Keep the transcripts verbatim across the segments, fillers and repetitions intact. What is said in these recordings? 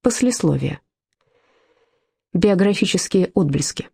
Послесловие. Биографические отблески.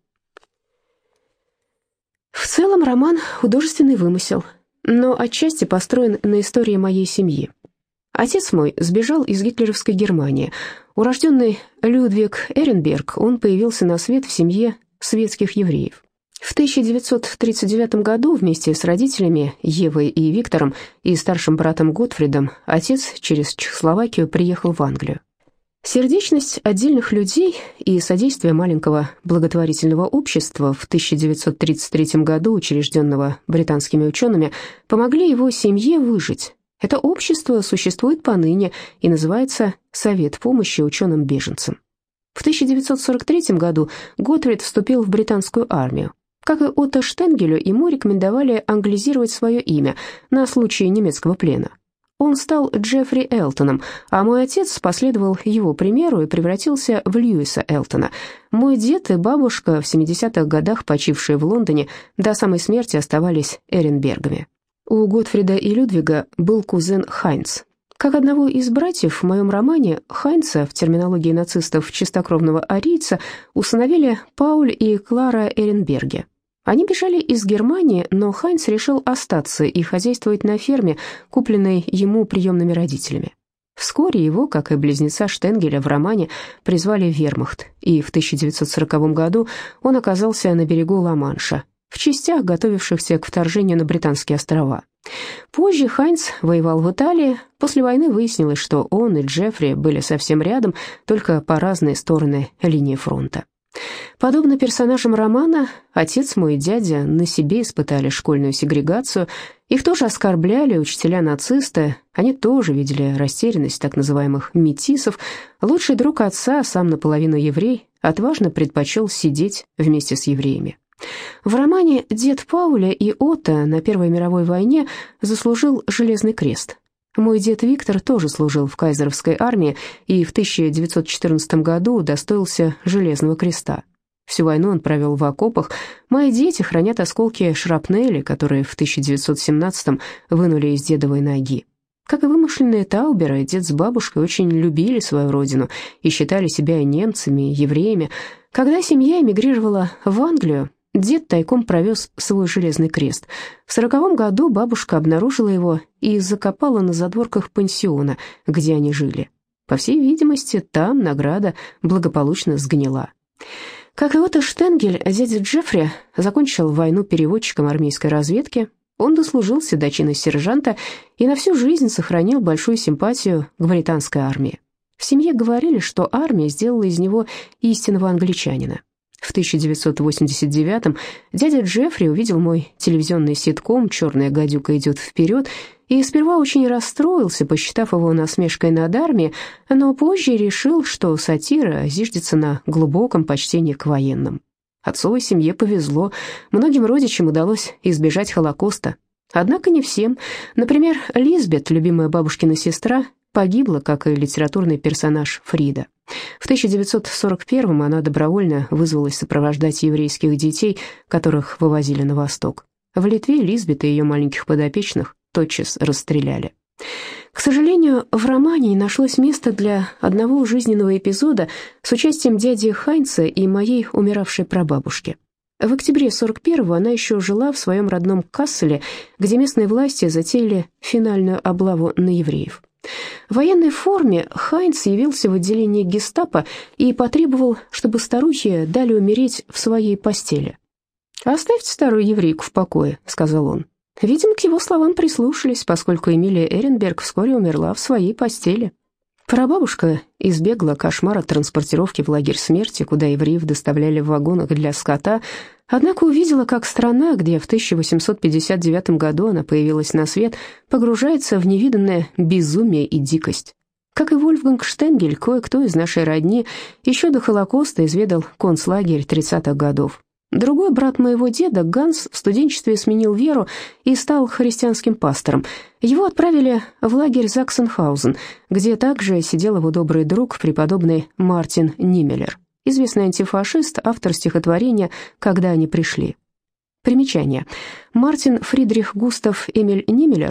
В целом роман — художественный вымысел, но отчасти построен на истории моей семьи. Отец мой сбежал из гитлеровской Германии. Урожденный Людвиг Эренберг, он появился на свет в семье светских евреев. В тысяча девятьсот тридцать девятом году вместе с родителями Евой и Виктором и старшим братом Готфридом отец через Чехословакию приехал в Англию. Сердечность отдельных людей и содействие маленького благотворительного общества в тысяча девятьсот тридцать третьем году, учрежденного британскими учеными, помогли его семье выжить. Это общество существует поныне и называется «Совет помощи ученым-беженцам». В тысяча девятьсот сорок третьем году Готфрид вступил в британскую армию. Как и Отто Штенгелю, ему рекомендовали англизировать свое имя на случай немецкого плена. Он стал Джеффри Элтоном, а мой отец последовал его примеру и превратился в Льюиса Элтона. Мой дед и бабушка, в семидесятых годах почившие в Лондоне, до самой смерти оставались Эренбергами. У Готфрида и Людвига был кузен Хайнц. Как одного из братьев в моем романе, Хайнца, в терминологии нацистов чистокровного арийца, усыновили Пауль и Клара Эренберги. Они бежали из Германии, но Хайнц решил остаться и хозяйствовать на ферме, купленной ему приемными родителями. Вскоре его, как и близнеца Штенгеля в романе, призвали в вермахт, и в тысяча девятьсот сороковом году он оказался на берегу Ла-Манша, в частях, готовившихся к вторжению на Британские острова. Позже Хайнц воевал в Италии. После войны выяснилось, что он и Джеффри были совсем рядом, только по разные стороны линии фронта. Подобно персонажам романа, отец мой и дядя на себе испытали школьную сегрегацию. Их тоже оскорбляли учителя-нацисты. Они тоже видели растерянность так называемых метисов. Лучший друг отца, сам наполовину еврей, отважно предпочел сидеть вместе с евреями. В романе «Дед Пауля» и Отто на Первой мировой войне заслужил Железный крест. Мой дед Виктор тоже служил в кайзеровской армии и в тысяча девятьсот четырнадцатом году удостоился Железного креста. Всю войну он провел в окопах. Мои дети хранят осколки шрапнели, которые в тысяча девятьсот семнадцатом вынули из дедовой ноги. Как и вымышленные тауберы, дед с бабушкой очень любили свою родину и считали себя немцами, евреями. Когда семья эмигрировала в Англию, дед тайком провез свой Железный крест. В сороковом году бабушка обнаружила его и закопала на задворках пансиона, где они жили. По всей видимости, там награда благополучно сгнила. Как и Отто Штенгель, дядя Джеффри закончил войну переводчиком армейской разведки. Он дослужился до чина сержанта и на всю жизнь сохранил большую симпатию к британской армии. В семье говорили, что армия сделала из него истинного англичанина. В тысяча девятьсот восемьдесят девятом дядя Джеффри увидел мой телевизионный ситком «Черная гадюка идет вперед» и сперва очень расстроился, посчитав его насмешкой над армией, но позже решил, что сатира зиждется на глубоком почтении к военным. Отцовой семье повезло, многим родичам удалось избежать Холокоста. Однако не всем. Например, Лизбет, любимая бабушкина сестра, погибла, как и литературный персонаж Фрида. В тысяча девятьсот сорок первом она добровольно вызвалась сопровождать еврейских детей, которых вывозили на восток. В Литве Лизбет и ее маленьких подопечных тотчас расстреляли. К сожалению, в романе не нашлось места для одного жизненного эпизода с участием дяди Хайнца и моей умиравшей прабабушки. В октябре сорок первого она еще жила в своем родном Касселе, где местные власти затеяли финальную облаву на евреев. В военной форме Хайнц явился в отделение гестапо и потребовал, чтобы старухе дали умереть в своей постели. «Оставьте старую еврейку в покое», — сказал он. Видимо, к его словам прислушались, поскольку Эмилия Эренберг вскоре умерла в своей постели. Прабабушка избегла кошмара транспортировки в лагерь смерти, куда евреев доставляли в вагонах для скота, однако увидела, как страна, где в тысяча восемьсот пятьдесят девятом году она появилась на свет, погружается в невиданное безумие и дикость. Как и Вольфганг Штенгель, кое-кто из нашей родни еще до Холокоста изведал концлагерь тридцатых годов. Другой брат моего деда, Ганс, в студенчестве сменил веру и стал христианским пастором. Его отправили в лагерь Заксенхаузен, где также сидел его добрый друг, преподобный Мартин Ниммелер, известный антифашист, автор стихотворения «Когда они пришли». Примечание. Мартин Фридрих Густав Эмиль Ниммелер,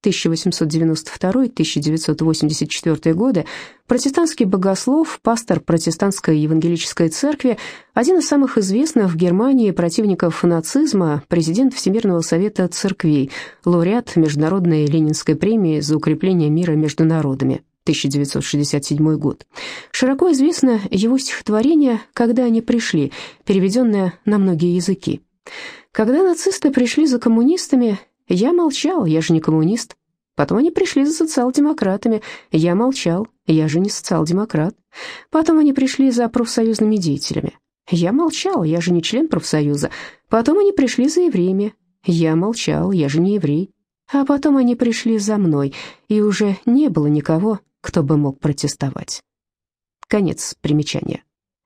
тысяча восемьсот девяносто второй — тысяча девятьсот восемьдесят четвёртый годы, протестантский богослов, пастор протестантской евангелической церкви, один из самых известных в Германии противников нацизма, президент Всемирного совета церквей, лауреат Международной Ленинской премии за укрепление мира между народами, тысяча девятьсот шестьдесят седьмой год. Широко известно его стихотворение «Когда они пришли», переведенное на многие языки. «Когда нацисты пришли за коммунистами, я молчал, я же не коммунист. Потом они пришли за социал-демократами, я молчал, я же не социал-демократ. Потом они пришли за профсоюзными деятелями. Я молчал, я же не член профсоюза. Потом они пришли за евреями. Я молчал, я же не еврей. А потом они пришли за мной, и уже не было никого, кто бы мог протестовать». Конец примечания.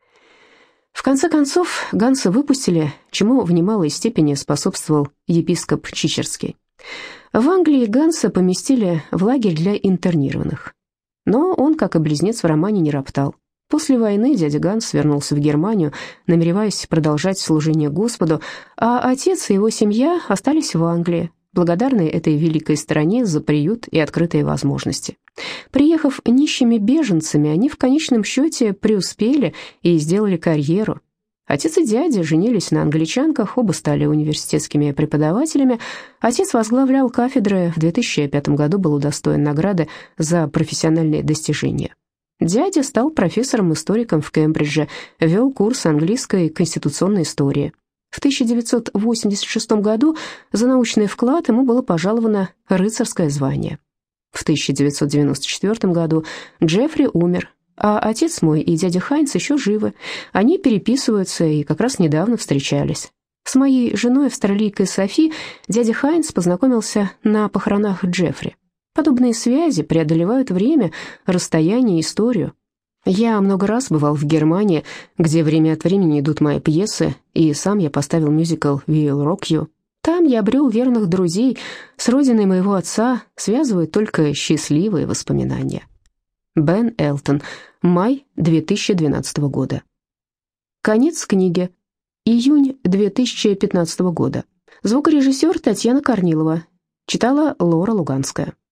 В конце концов, Ганса выпустили, чему в немалой степени способствовал епископ Чичерский. В Англии Ганса поместили в лагерь для интернированных. Но он, как и близнец в романе, не роптал. После войны дядя Ганс вернулся в Германию, намереваясь продолжать служение Господу, а отец и его семья остались в Англии, благодарные этой великой стране за приют и открытые возможности. Приехав нищими беженцами, они в конечном счете преуспели и сделали карьеру. Отец и дядя женились на англичанках, оба стали университетскими преподавателями. Отец возглавлял кафедры, в две тысячи пятом году был удостоен награды за профессиональные достижения. Дядя стал профессором-историком в Кембридже, вел курс английской конституционной истории. В тысяча девятьсот восемьдесят шестом году за научный вклад ему было пожаловано рыцарское звание. В тысяча девятьсот девяносто четвёртом году Джеффри умер, а отец мой и дядя Хайнц еще живы. Они переписываются и как раз недавно встречались. С моей женой, австралийкой Софи, дядя Хайнц познакомился на похоронах Джеффри. Подобные связи преодолевают время, расстояние и историю. Я много раз бывал в Германии, где время от времени идут мои пьесы, и сам я поставил мюзикл «We'll Rock You». Там я обрел верных друзей, с родиной моего отца связывают только счастливые воспоминания. Бен Элтон, май две тысячи двенадцатого года. Конец книги. Июнь две тысячи пятнадцатого года. Звукорежиссер Татьяна Корнилова. Читала Лора Луганская.